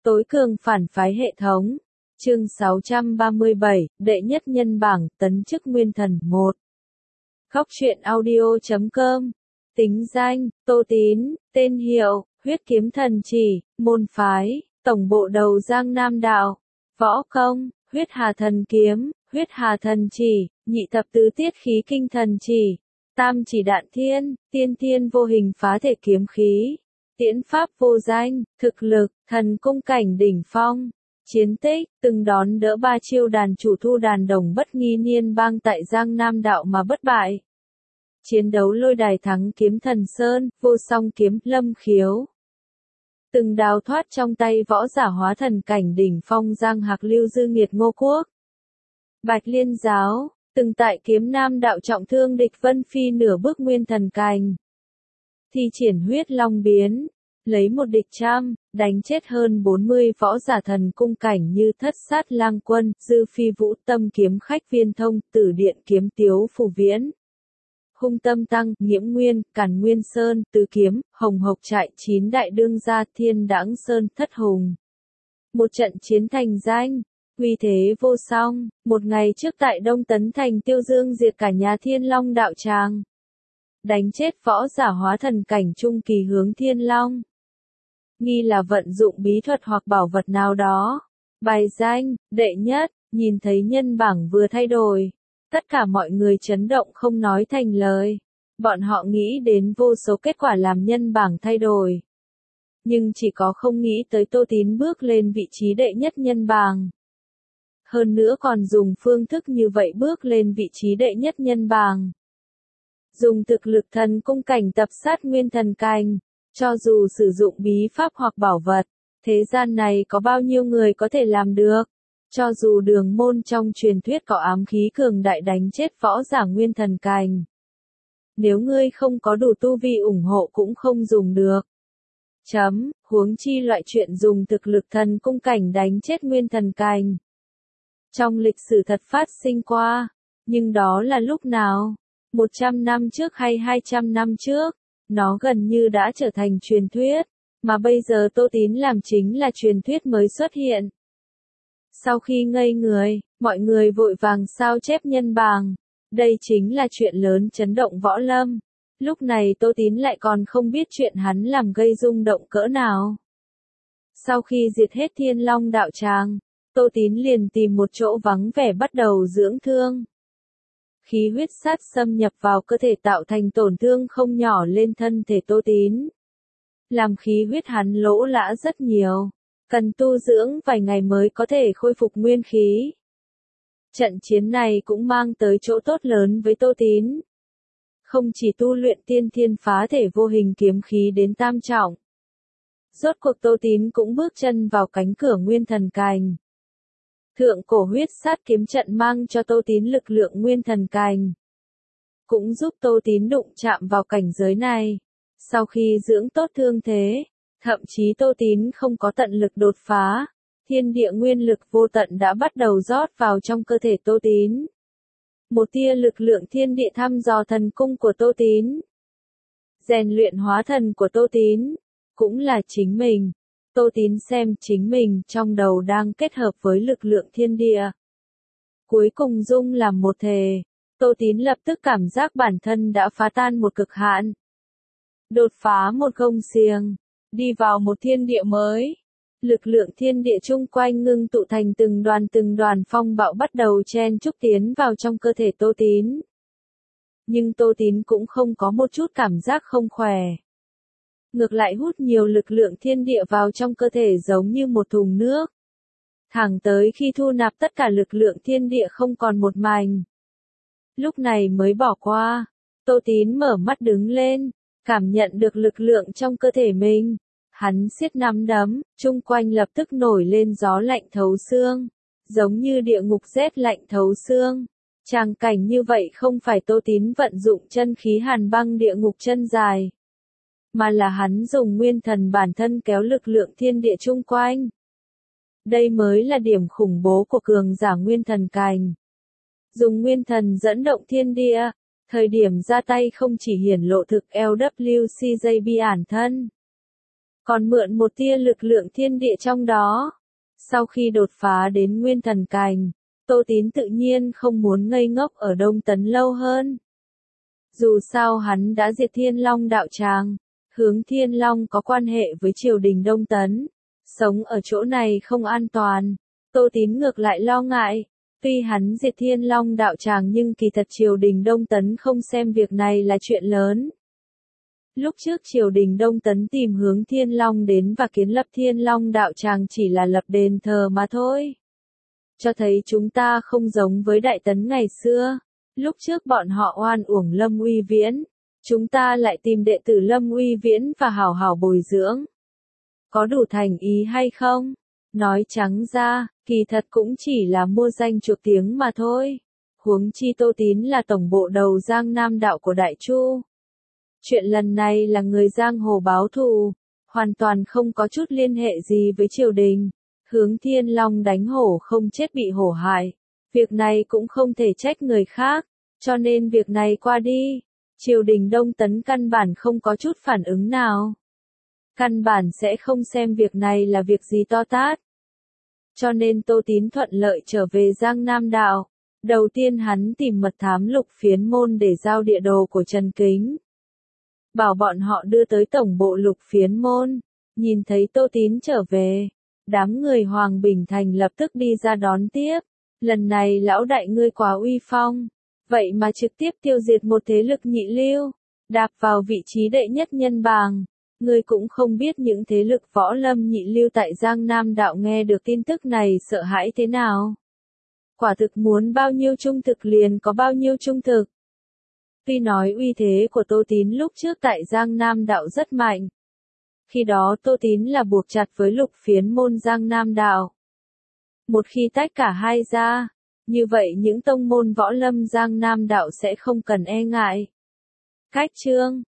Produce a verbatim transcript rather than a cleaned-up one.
Tối cường phản phái hệ thống. Chương sáu trăm ba mươi bảy, đệ nhất nhân bảng, tấn chức nguyên thần một. Góc truyện audio chấm com. Tính danh, Tô Tín, tên hiệu, huyết kiếm thần chỉ, môn phái, tổng bộ đầu Giang Nam Đạo. Võ công, huyết hà thần kiếm, huyết hà thần chỉ, nhị thập tứ tiết khí kinh thần chỉ, tam chỉ đạn thiên, tiên thiên vô hình phá thể kiếm khí, tiễn pháp vô danh, thực lực, thần cung cảnh đỉnh phong. Chiến tích, từng đón đỡ ba chiêu đàn chủ thu đàn đồng bất nghi niên bang tại Giang Nam Đạo mà bất bại. Chiến đấu lôi đài thắng kiếm thần Sơn, vô song kiếm, lâm khiếu. Từng đào thoát trong tay võ giả hóa thần cảnh đỉnh phong Giang Hạc Lưu Dư Nghiệt Ngô Quốc. Bạch Liên Giáo, từng tại kiếm Nam Đạo trọng thương địch Vân Phi nửa bước nguyên thần cành. Thi triển huyết long biến, lấy một địch trăm, đánh chết hơn bốn mươi võ giả thần cung cảnh như Thất Sát Lang Quân, Dư Phi Vũ Tâm Kiếm Khách Viên Thông, Tử Điện Kiếm Tiếu Phù Viễn. Hung Tâm Tăng, Nghiễm Nguyên, Càn Nguyên Sơn, Tứ Kiếm, Hồng Hộc Trại, Chín Đại Đương Gia, Thiên Đãng Sơn, Thất Hùng. Một trận chiến thành danh, uy thế vô song, một ngày trước tại Đông Tấn Thành tiêu dương diệt cả nhà Thiên Long đạo tràng. Đánh chết võ giả hóa thần cảnh trung kỳ hướng Thiên Long. Nghi là vận dụng bí thuật hoặc bảo vật nào đó. Bài danh, đệ nhất, nhìn thấy nhân bảng vừa thay đổi. Tất cả mọi người chấn động không nói thành lời. Bọn họ nghĩ đến vô số kết quả làm nhân bảng thay đổi. Nhưng chỉ có không nghĩ tới Tô Tín bước lên vị trí đệ nhất nhân bảng. Hơn nữa còn dùng phương thức như vậy bước lên vị trí đệ nhất nhân bảng. Dùng thực lực thần cung cảnh tập sát nguyên thần cành. Cho dù sử dụng bí pháp hoặc bảo vật, thế gian này có bao nhiêu người có thể làm được. Cho dù đường môn trong truyền thuyết có ám khí cường đại đánh chết võ giả nguyên thần cành. Nếu ngươi không có đủ tu vi ủng hộ cũng không dùng được. Chấm, huống chi loại chuyện dùng thực lực thần cung cảnh đánh chết nguyên thần cành. Trong lịch sử thật phát sinh qua, nhưng đó là lúc nào? một trăm năm trước hay hai trăm năm trước? Nó gần như đã trở thành truyền thuyết, mà bây giờ Tô Tín làm chính là truyền thuyết mới xuất hiện. Sau khi ngây người, mọi người vội vàng sao chép nhân bảng. Đây chính là chuyện lớn chấn động võ lâm. Lúc này Tô Tín lại còn không biết chuyện hắn làm gây rung động cỡ nào. Sau khi diệt hết Thiên Long đạo tràng, Tô Tín liền tìm một chỗ vắng vẻ bắt đầu dưỡng thương. Khí huyết sát xâm nhập vào cơ thể tạo thành tổn thương không nhỏ lên thân thể Tô Tín. Làm khí huyết hắn lỗ lã rất nhiều. Cần tu dưỡng vài ngày mới có thể khôi phục nguyên khí. Trận chiến này cũng mang tới chỗ tốt lớn với Tô Tín. Không chỉ tu luyện tiên thiên phá thể vô hình kiếm khí đến tam trọng. Rốt cuộc Tô Tín cũng bước chân vào cánh cửa nguyên thần cành. Thượng cổ huyết sát kiếm trận mang cho Tô Tín lực lượng nguyên thần cành. Cũng giúp Tô Tín đụng chạm vào cảnh giới này. Sau khi dưỡng tốt thương thế, thậm chí Tô Tín không có tận lực đột phá. Thiên địa nguyên lực vô tận đã bắt đầu rót vào trong cơ thể Tô Tín. Một tia lực lượng thiên địa thăm dò thần cung của Tô Tín. Rèn luyện hóa thần của Tô Tín. Cũng là chính mình. Tô Tín xem chính mình trong đầu đang kết hợp với lực lượng thiên địa. Cuối cùng dung làm một thể. Tô Tín lập tức cảm giác bản thân đã phá tan một cực hạn. Đột phá một gông xiềng. Đi vào một thiên địa mới. Lực lượng thiên địa chung quanh ngưng tụ thành từng đoàn từng đoàn phong bạo bắt đầu chen chúc tiến vào trong cơ thể Tô Tín. Nhưng Tô Tín cũng không có một chút cảm giác không khỏe. Ngược lại hút nhiều lực lượng thiên địa vào trong cơ thể giống như một thùng nước. Thẳng tới khi thu nạp tất cả lực lượng thiên địa không còn một mảnh. Lúc này mới bỏ qua. Tô Tín mở mắt đứng lên, cảm nhận được lực lượng trong cơ thể mình. Hắn siết nắm đấm, chung quanh lập tức nổi lên gió lạnh thấu xương. Giống như địa ngục rét lạnh thấu xương. Tràng cảnh như vậy không phải Tô Tín vận dụng chân khí hàn băng địa ngục chân dài. Mà là hắn dùng nguyên thần bản thân kéo lực lượng thiên địa chung quanh. Đây mới là điểm khủng bố của cường giả nguyên thần cành. Dùng nguyên thần dẫn động thiên địa, thời điểm ra tay không chỉ hiển lộ thực lờ vê xê gi bản thân. còn mượn một tia lực lượng thiên địa trong đó. Sau khi đột phá đến nguyên thần cảnh, Tô Tín tự nhiên không muốn ngây ngốc ở Đông Tấn lâu hơn. Dù sao hắn đã diệt Thiên Long đạo tràng, hướng Thiên Long có quan hệ với triều đình Đông Tấn, sống ở chỗ này không an toàn. Tô Tín ngược lại lo ngại, tuy hắn diệt Thiên Long đạo tràng nhưng kỳ thật triều đình Đông Tấn không xem việc này là chuyện lớn. Lúc trước triều đình Đông Tấn tìm hướng Thiên Long đến và kiến lập Thiên Long đạo tràng chỉ là lập đền thờ mà thôi. Cho thấy chúng ta không giống với Đại Tấn ngày xưa. Lúc trước bọn họ oan uổng Lâm Uy Viễn, chúng ta lại tìm đệ tử Lâm Uy Viễn và hảo hảo bồi dưỡng. Có đủ thành ý hay không? Nói trắng ra, kỳ thật cũng chỉ là mua danh chuộc tiếng mà thôi. Huống chi Tô Tín là tổng bộ đầu Giang Nam đạo của Đại Chu. Chuyện lần này là người giang hồ báo thù, hoàn toàn không có chút liên hệ gì với triều đình. Hướng Thiên Long đánh hổ không chết bị hổ hại. Việc này cũng không thể trách người khác, cho nên việc này qua đi. Triều đình Đông Tấn căn bản không có chút phản ứng nào. Căn bản sẽ không xem việc này là việc gì to tát. Cho nên Tô Tín thuận lợi trở về Giang Nam đạo. Đầu tiên hắn tìm mật thám Lục Phiến Môn để giao địa đồ của Trần Kính. Bảo bọn họ đưa tới tổng bộ Lục Phiến Môn. Nhìn thấy Tô Tín trở về, đám người Hoàng Bình Thành lập tức đi ra đón tiếp. Lần này lão đại ngươi quá uy phong, vậy mà trực tiếp tiêu diệt một thế lực nhị lưu, đạp vào vị trí đệ nhất nhân bảng. Ngươi cũng không biết những thế lực võ lâm nhị lưu tại Giang Nam đạo nghe được tin tức này sợ hãi thế nào. Quả thực muốn bao nhiêu trung thực liền có bao nhiêu trung thực. Tuy nói uy thế của Tô Tín lúc trước tại Giang Nam đạo rất mạnh. Khi đó Tô Tín là buộc chặt với Lục Phiến Môn Giang Nam đạo. Một khi tách cả hai ra, như vậy những tông môn võ lâm Giang Nam đạo sẽ không cần e ngại. Cách chương